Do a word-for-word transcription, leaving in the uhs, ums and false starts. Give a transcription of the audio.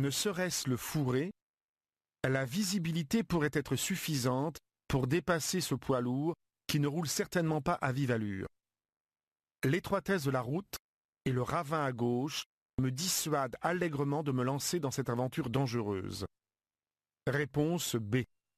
Ne serait-ce le fourré, la visibilité pourrait être suffisante pour dépasser ce poids lourd qui ne roule certainement pas à vive allure. L'étroitesse de la route et le ravin à gauche me dissuadent allègrement de me lancer dans cette aventure dangereuse. Réponse B.